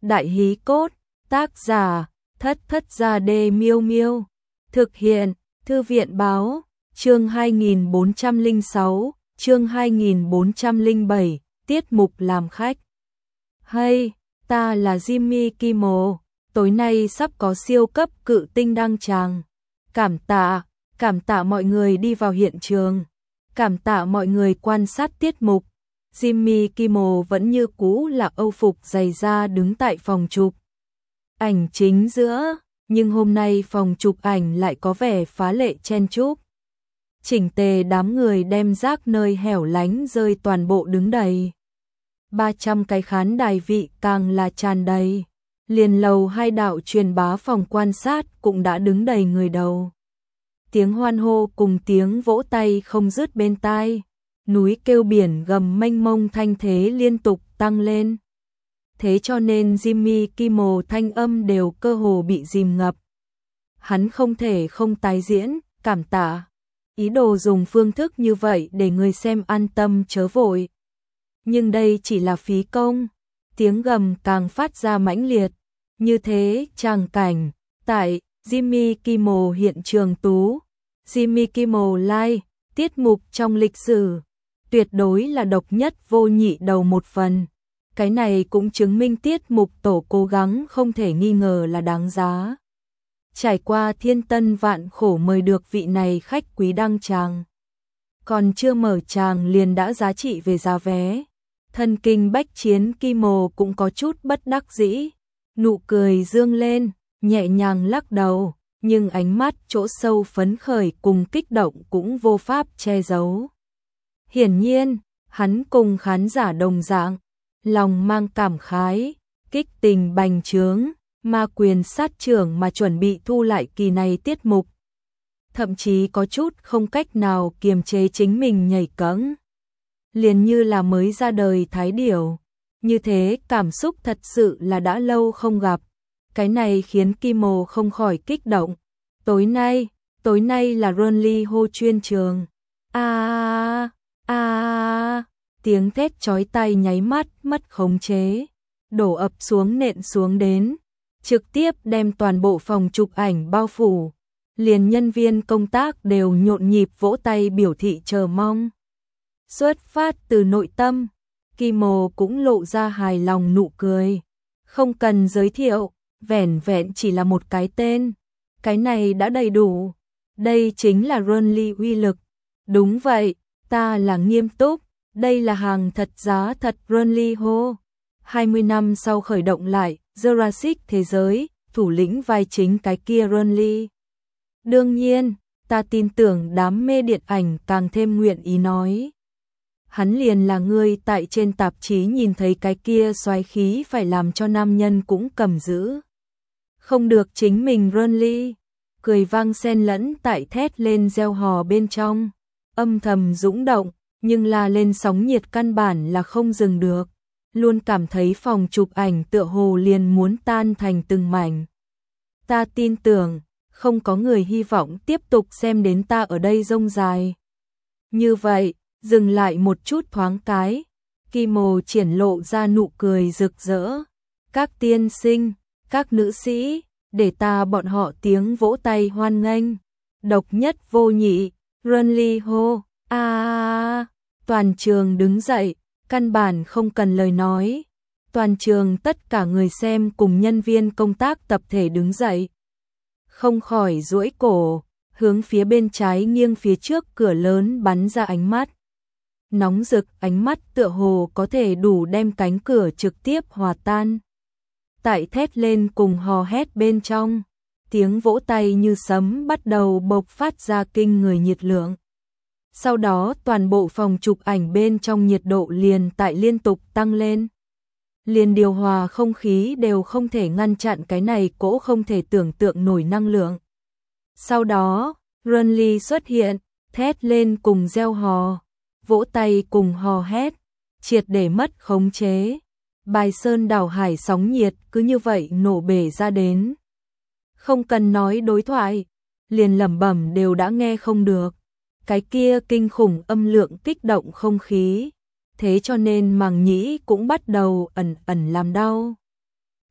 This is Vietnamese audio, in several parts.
Đại hí cốt, tác giả, Thất Thất Gia Đê Miêu Miêu. Thực hiện, Thư viện báo, chương 2406, chương 2407, tiết mục làm khách. Hay, ta là Jimmy Kimmel, tối nay sắp có siêu cấp cự tinh đăng tràng. Cảm tạ mọi người đi vào hiện trường. Cảm tạ mọi người quan sát tiết mục. Jimmy Kimmel vẫn như cũ là âu phục dày da đứng tại phòng chụp ảnh chính giữa, nhưng hôm nay phòng chụp ảnh lại có vẻ phá lệ chen chúc. Chỉnh tề đám người đem rác nơi hẻo lánh rơi toàn bộ đứng đầy. 300 cái khán đài vị càng là tràn đầy. Liền lầu hai đạo truyền bá phòng quan sát cũng đã đứng đầy người đầu. Tiếng hoan hô cùng tiếng vỗ tay không dứt bên tai. Núi kêu biển gầm mênh mông thanh thế liên tục tăng lên. Thế cho nên Jimmy Kimmel thanh âm đều cơ hồ bị dìm ngập. Hắn không thể không tái diễn, cảm tạ. Ý đồ dùng phương thức như vậy để người xem an tâm chớ vội. Nhưng đây chỉ là phí công. Tiếng gầm càng phát ra mãnh liệt. Như thế tràng cảnh tại Jimmy Kimmel hiện trường tú. Jimmy Kimmel Live, tiết mục trong lịch sử. Tuyệt đối là độc nhất vô nhị đầu một phần. Cái này cũng chứng minh tiết mục tổ cố gắng không thể nghi ngờ là đáng giá. Trải qua thiên tân vạn khổ mời được vị này khách quý đăng tràng. Còn chưa mở tràng liền đã giá trị về giá vé. Thần kinh bách chiến Kimmel cũng có chút bất đắc dĩ. Nụ cười dương lên, nhẹ nhàng lắc đầu, nhưng ánh mắt chỗ sâu phấn khởi cùng kích động cũng vô pháp che giấu. Hiển nhiên, hắn cùng khán giả đồng dạng, lòng mang cảm khái, kích tình bành trướng, ma quyền sát trưởng mà chuẩn bị thu lại kỳ này tiết mục. Thậm chí có chút không cách nào kiềm chế chính mình nhảy cẫng. Liền như là mới ra đời thái điểu. Như thế cảm xúc thật sự là đã lâu không gặp. Cái này khiến Kimmel không khỏi kích động. Tối nay là Runly hô chuyên trường. Tiếng thét chói tai nháy mắt mất khống chế, đổ ập xuống nện xuống đến, trực tiếp đem toàn bộ phòng chụp ảnh bao phủ. Liền nhân viên công tác đều nhộn nhịp vỗ tay biểu thị chờ mong. Xuất phát từ nội tâm, Kimmel cũng lộ ra hài lòng nụ cười. Không cần giới thiệu, vẻn vẹn chỉ là một cái tên. Cái này đã đầy đủ. Đây chính là Runly uy lực. Đúng vậy, ta là nghiêm túc. Đây là hàng thật giá thật Runly hô. 20 năm sau khởi động lại, Jurassic thế giới, thủ lĩnh vai chính cái kia Runly. Đương nhiên, ta tin tưởng đám mê điện ảnh càng thêm nguyện ý nói. Hắn liền là người tại trên tạp chí nhìn thấy cái kia xoáy khí phải làm cho nam nhân cũng cầm giữ. Không được chính mình Runly. Cười vang xen lẫn tại thét lên reo hò bên trong. Âm thầm dũng động, nhưng là lên sóng nhiệt căn bản là không dừng được. Luôn cảm thấy phòng chụp ảnh tựa hồ liền muốn tan thành từng mảnh. Ta tin tưởng, không có người hy vọng tiếp tục xem đến ta ở đây rông dài. Như vậy, dừng lại một chút thoáng cái. Kimmel triển lộ ra nụ cười rực rỡ. Các tiên sinh, các nữ sĩ, để ta bọn họ tiếng vỗ tay hoan nghênh. Độc nhất vô nhị, Runly hô, toàn trường đứng dậy, căn bản không cần lời nói. Toàn trường tất cả người xem cùng nhân viên công tác tập thể đứng dậy. Không khỏi duỗi cổ, hướng phía bên trái nghiêng phía trước cửa lớn bắn ra ánh mắt. Nóng rực ánh mắt tựa hồ có thể đủ đem cánh cửa trực tiếp hòa tan. Tại thét lên cùng hò hét bên trong, tiếng vỗ tay như sấm bắt đầu bộc phát ra kinh người nhiệt lượng. Sau đó toàn bộ phòng chụp ảnh bên trong nhiệt độ liền tại liên tục tăng lên. Liền điều hòa không khí đều không thể ngăn chặn cái này cỗ không thể tưởng tượng nổi năng lượng. Sau đó, Runly xuất hiện, thét lên cùng reo hò, vỗ tay cùng hò hét, triệt để mất khống chế. Bài sơn đảo hải sóng nhiệt cứ như vậy nổ bể ra đến. Không cần nói đối thoại, liền lẩm bẩm đều đã nghe không được. Cái kia kinh khủng âm lượng kích động không khí. Thế cho nên màng nhĩ cũng bắt đầu ẩn ẩn làm đau.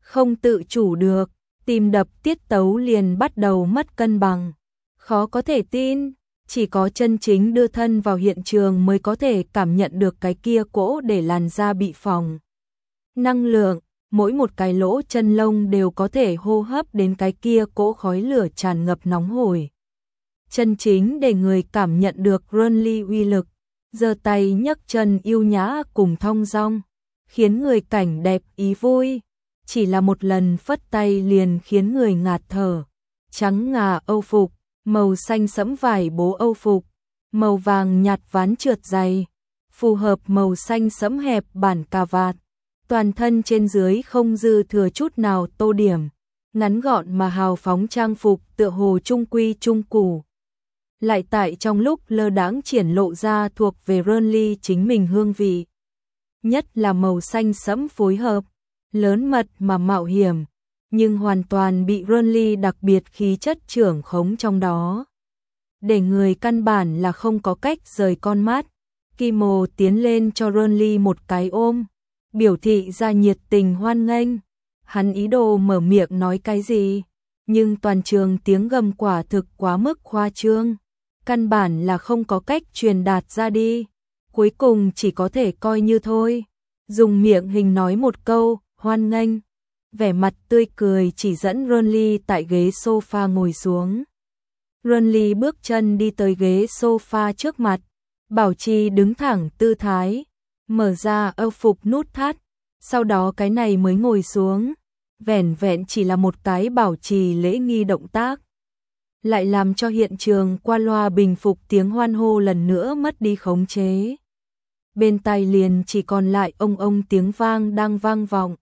không tự chủ được, tim đập tiết tấu liền bắt đầu mất cân bằng. Khó có thể tin, chỉ có chân chính đưa thân vào hiện trường mới có thể cảm nhận được cái kia cỗ để làn da bị phỏng. Năng lượng, mỗi một cái lỗ chân lông đều có thể hô hấp đến cái kia cỗ khói lửa tràn ngập nóng hổi. Chân chính để người cảm nhận được Renly uy lực, giơ tay nhấc chân yêu nhã cùng thong dong, khiến người cảnh đẹp ý vui. Chỉ là một lần phất tay liền khiến người ngạt thở. Trắng ngà âu phục, màu xanh sẫm vải bố âu phục, màu vàng nhạt ván trượt dày, phù hợp màu xanh sẫm hẹp bản cà vạt. Toàn thân trên dưới không dư thừa chút nào tô điểm, ngắn gọn mà hào phóng trang phục tựa hồ trung quy trung củ. Lại tại trong lúc lơ đãng triển lộ ra thuộc về Renly chính mình hương vị. Nhất là màu xanh sẫm phối hợp, lớn mật mà mạo hiểm, nhưng hoàn toàn bị Renly đặc biệt khí chất trưởng khống trong đó. Để người căn bản là không có cách rời con mắt, Kimo tiến lên cho Renly một cái ôm, biểu thị ra nhiệt tình hoan nghênh. Hắn ý đồ mở miệng nói cái gì, nhưng toàn trường tiếng gầm quả thực quá mức khoa trương, căn bản là không có cách truyền đạt ra đi. Cuối cùng chỉ có thể coi như thôi, dùng miệng hình nói một câu, hoan nghênh. Vẻ mặt tươi cười chỉ dẫn Renly tại ghế sofa ngồi xuống. Renly bước chân đi tới ghế sofa trước mặt, bảo trì đứng thẳng tư thái, mở ra âu phục nút thắt, sau đó cái này mới ngồi xuống. Vẻn vẹn chỉ là một cái bảo trì lễ nghi động tác, lại làm cho hiện trường qua loa bình phục tiếng hoan hô lần nữa mất đi khống chế. Bên tai liền chỉ còn lại ông tiếng vang đang vang vọng.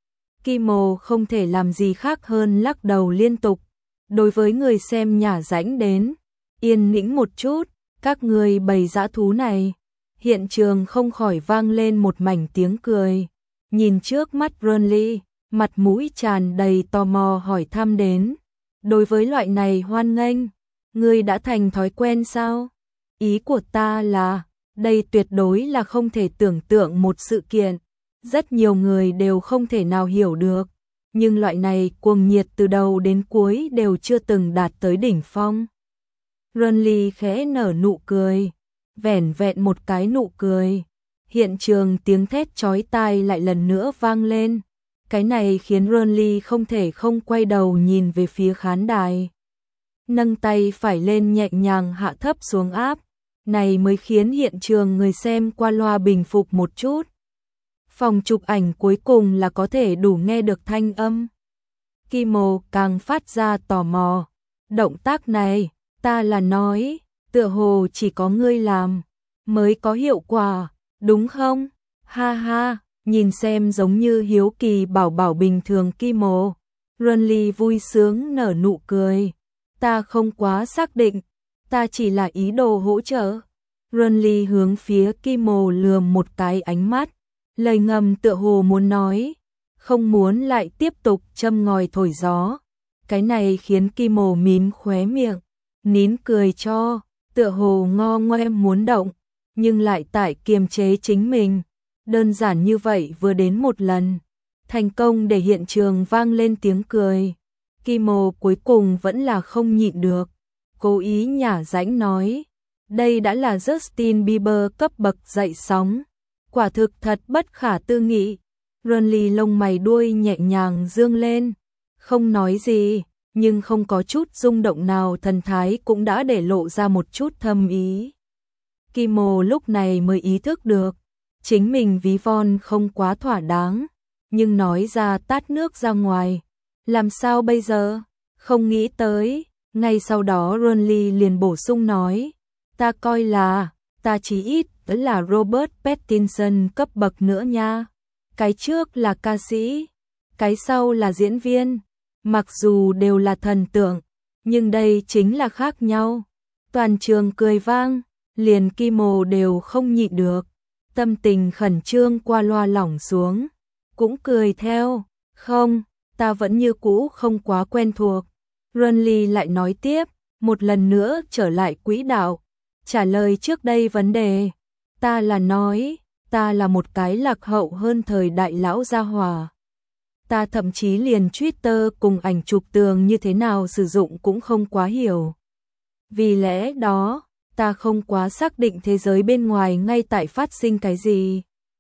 Kimo không thể làm gì khác hơn lắc đầu liên tục. Đối với người xem nhả rãnh đến, yên nĩnh một chút, các người bầy dã thú này. Hiện trường không khỏi vang lên một mảnh tiếng cười. Nhìn trước mắt Renly, mặt mũi tràn đầy tò mò hỏi thăm đến. Đối với loại này hoan nghênh, ngươi đã thành thói quen sao? Ý của ta là, đây tuyệt đối là không thể tưởng tượng một sự kiện. Rất nhiều người đều không thể nào hiểu được, nhưng loại này cuồng nhiệt từ đầu đến cuối đều chưa từng đạt tới đỉnh phong. Renly khẽ nở nụ cười, vẻn vẹn một cái nụ cười. Hiện trường tiếng thét chói tai lại lần nữa vang lên. Cái này khiến Renly không thể không quay đầu nhìn về phía khán đài. Nâng tay phải lên nhẹ nhàng hạ thấp xuống áp, này mới khiến hiện trường người xem qua loa bình phục một chút. Phòng chụp ảnh cuối cùng là có thể đủ nghe được thanh âm. Kimo càng phát ra tò mò. Động tác này, ta là nói, tựa hồ chỉ có ngươi làm, mới có hiệu quả, đúng không? Ha ha, nhìn xem giống như hiếu kỳ bảo bảo bình thường Kimo. Renly vui sướng nở nụ cười. Ta không quá xác định, ta chỉ là ý đồ hỗ trợ. Renly hướng phía Kimo lườm một cái ánh mắt. Lời ngầm tựa hồ muốn nói, không muốn lại tiếp tục châm ngòi thổi gió. Cái này khiến Kimo mím khóe miệng, nín cười cho, tựa hồ ngo ngoe muốn động, nhưng lại tại kiềm chế chính mình. Đơn giản như vậy vừa đến một lần, thành công để hiện trường vang lên tiếng cười. Kimo cuối cùng vẫn là không nhịn được, cố ý nhả rãnh nói, đây đã là Justin Bieber cấp bậc dậy sóng. Quả thực thật bất khả tư nghị. Renly lông mày đuôi nhẹ nhàng dương lên, không nói gì, nhưng không có chút rung động nào, thần thái cũng đã để lộ ra một chút thâm ý. Kimo lúc này mới ý thức được, chính mình ví von không quá thỏa đáng, nhưng nói ra tát nước ra ngoài. Làm sao bây giờ? Không nghĩ tới. Ngay sau đó Renly liền bổ sung nói, ta coi là, ta chỉ ít là Robert Pattinson cấp bậc nữa nha. Cái trước là ca sĩ, cái sau là diễn viên. Mặc dù đều là thần tượng, nhưng đây chính là khác nhau. Toàn trường cười vang, liền Kimo đều không nhịn được. Tâm tình khẩn trương qua loa lỏng xuống, cũng cười theo. Không, ta vẫn như cũ không quá quen thuộc. Renly lại nói tiếp, một lần nữa trở lại quỹ đạo, trả lời trước đây vấn đề. Ta là nói, ta là một cái lạc hậu hơn thời đại lão gia hỏa. ta thậm chí liền Twitter cùng ảnh chụp tường như thế nào sử dụng cũng không quá hiểu. Vì lẽ đó, ta không quá xác định thế giới bên ngoài ngay tại phát sinh cái gì.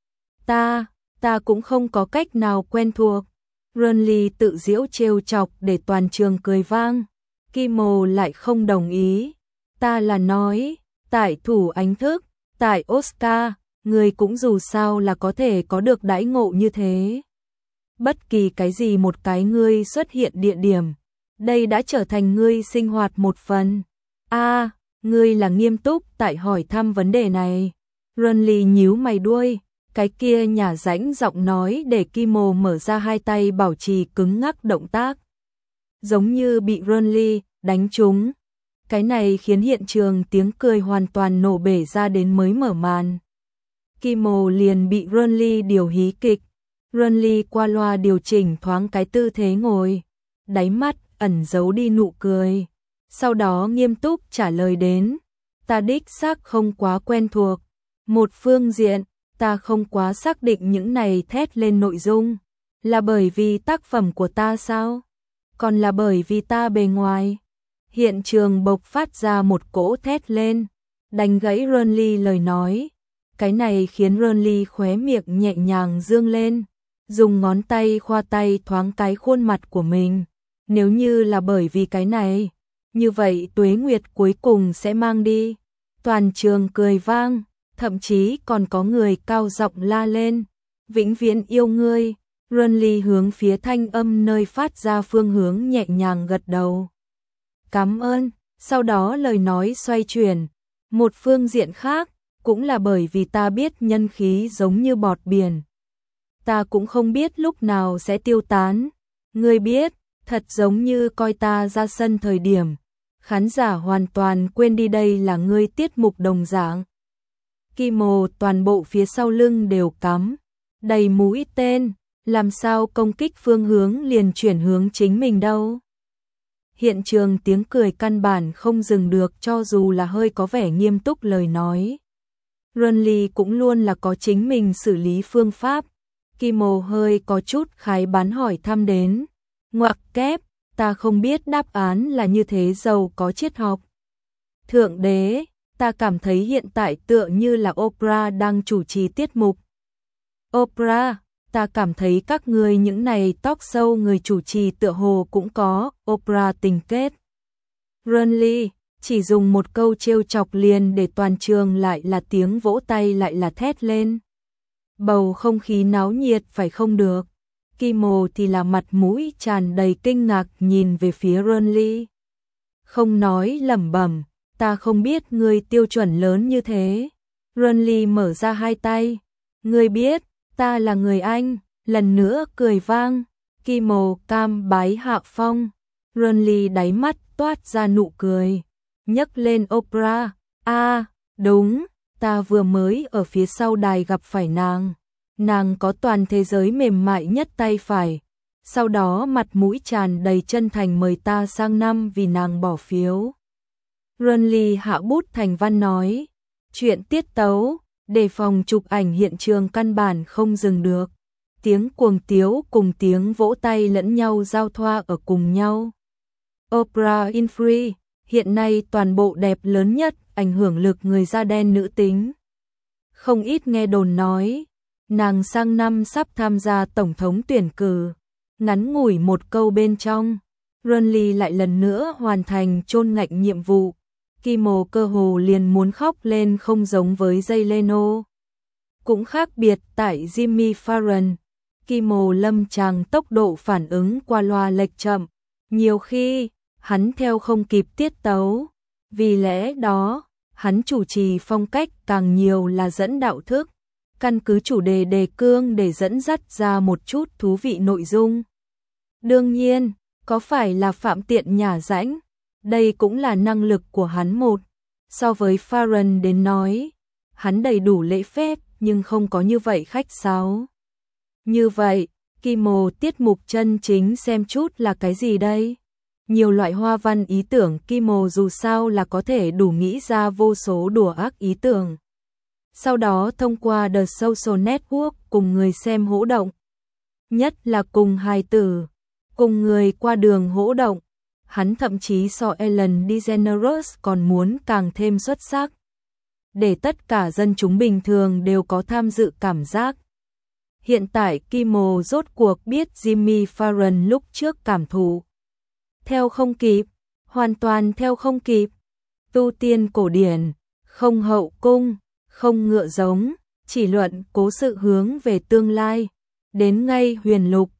Ta cũng không có cách nào quen thuộc. Renly tự giễu trêu chọc để toàn trường cười vang. Kimmel lại không đồng ý. Ta là nói, tại thủ ánh thức, tại Oscar, người cũng dù sao là có thể có được đãi ngộ như thế. Bất kỳ cái gì một cái ngươi xuất hiện địa điểm, đây đã trở thành ngươi sinh hoạt một phần. Ngươi là nghiêm túc tại hỏi thăm vấn đề này. Renly nhíu mày đuôi, cái kia nhả rãnh giọng nói để Kimmel mở ra hai tay bảo trì cứng ngắc động tác. Giống như bị Renly đánh trúng. Cái này khiến hiện trường tiếng cười hoàn toàn nổ bể ra đến mới mở màn. Kimmel liền bị Renly điều hí kịch. Renly qua loa điều chỉnh thoáng cái tư thế ngồi, đáy mắt ẩn giấu đi nụ cười. Sau đó nghiêm túc trả lời đến, ta đích xác không quá quen thuộc. Một phương diện, ta không quá xác định những này thét lên nội dung. Là bởi vì tác phẩm của ta sao? Còn là bởi vì ta bề ngoài? Hiện trường bộc phát ra một cỗ thét lên, đánh gãy Renly lời nói. Cái này khiến Renly khóe miệng nhẹ nhàng dương lên, dùng ngón tay khoa tay thoáng cái khuôn mặt của mình. Nếu như là bởi vì cái này, như vậy Tuế Nguyệt cuối cùng sẽ mang đi. Toàn trường cười vang, thậm chí còn có người cao giọng la lên, vĩnh viễn yêu ngươi. Renly hướng phía thanh âm nơi phát ra phương hướng nhẹ nhàng gật đầu. Cảm ơn, sau đó lời nói xoay chuyển. Một phương diện khác, cũng là bởi vì ta biết nhân khí giống như bọt biển. Ta cũng không biết lúc nào sẽ tiêu tán. Ngươi biết, thật giống như coi ta ra sân thời điểm. Khán giả hoàn toàn quên đi đây là ngươi tiết mục đồng dạng. Kimmel toàn bộ phía sau lưng đều cắm đầy mũi tên, làm sao công kích phương hướng liền chuyển hướng chính mình đâu. Hiện trường tiếng cười căn bản không dừng được cho dù là hơi có vẻ nghiêm túc lời nói. Renly cũng luôn là có chính mình xử lý phương pháp. Kimmel hơi có chút khái bán hỏi thăm đến. Ngoặc kép, ta không biết đáp án là như thế giàu có triết học. Thượng đế, ta cảm thấy hiện tại tựa như là Oprah đang chủ trì tiết mục. Oprah, ta cảm thấy các người những này talk show người chủ trì tựa hồ cũng có Oprah tình kết. Renly chỉ dùng một câu trêu chọc liền để toàn trường lại là tiếng vỗ tay lại là thét lên. Bầu không khí náo nhiệt phải không được. Kimmel thì là mặt mũi tràn đầy kinh ngạc nhìn về phía Renly. Không nói lẩm bẩm, ta không biết ngươi tiêu chuẩn lớn như thế. Renly mở ra hai tay. Ngươi biết, ta là người Anh, lần nữa cười vang. Kimmel cam bái hạ phong. Renly đáy mắt toát ra nụ cười. Nhấc lên Oprah. Đúng, ta vừa mới ở phía sau đài gặp phải nàng. Nàng có toàn thế giới mềm mại nhất tay phải. Sau đó mặt mũi tràn đầy chân thành mời ta sang năm vì nàng bỏ phiếu. Renly hạ bút thành văn nói. Chuyện tiết tấu, đề phòng chụp ảnh hiện trường căn bản không dừng được. Tiếng cuồng tiếu cùng tiếng vỗ tay lẫn nhau giao thoa ở cùng nhau. Oprah Winfrey, hiện nay toàn bộ đẹp lớn nhất, ảnh hưởng lực người da đen nữ tính. Không ít nghe đồn nói, nàng sang năm sắp tham gia tổng thống tuyển cử. Ngắn ngủi một câu bên trong, Renly lại lần nữa hoàn thành chôn ngạnh nhiệm vụ. Kimmel cơ hồ liền muốn khóc lên không giống với Jay Leno. Cũng khác biệt tại Jimmy Fallon, Kimmel lâm tràng tốc độ phản ứng qua loa lệch chậm. Nhiều khi, hắn theo không kịp tiết tấu. Vì lẽ đó, hắn chủ trì phong cách càng nhiều là dẫn đạo thức. Căn cứ chủ đề đề cương để dẫn dắt ra một chút thú vị nội dung. Đương nhiên, có phải là phạm tiện nhả rãnh, đây cũng là năng lực của hắn một. So với Fallon đến nói, hắn đầy đủ lễ phép nhưng không có như vậy khách sáo. Như vậy, Kimmel tiết mục chân chính xem chút là cái gì đây? Nhiều loại hoa văn ý tưởng Kimmel dù sao là có thể đủ nghĩ ra vô số đùa ác ý tưởng. Sau đó thông qua The Social Network cùng người xem hỗ động. nhất là cùng hài tử, cùng người qua đường hỗ động. Hắn thậm chí so Ellen DeGeneres còn muốn càng thêm xuất sắc. Để tất cả dân chúng bình thường đều có tham dự cảm giác. Hiện tại Kimmel rốt cuộc biết Jimmy Fallon lúc trước cảm thụ. Theo không kịp, hoàn toàn theo không kịp. Tu tiên cổ điển, không hậu cung, không ngựa giống, chỉ luận cố sự hướng về tương lai. Đến ngay huyền lục,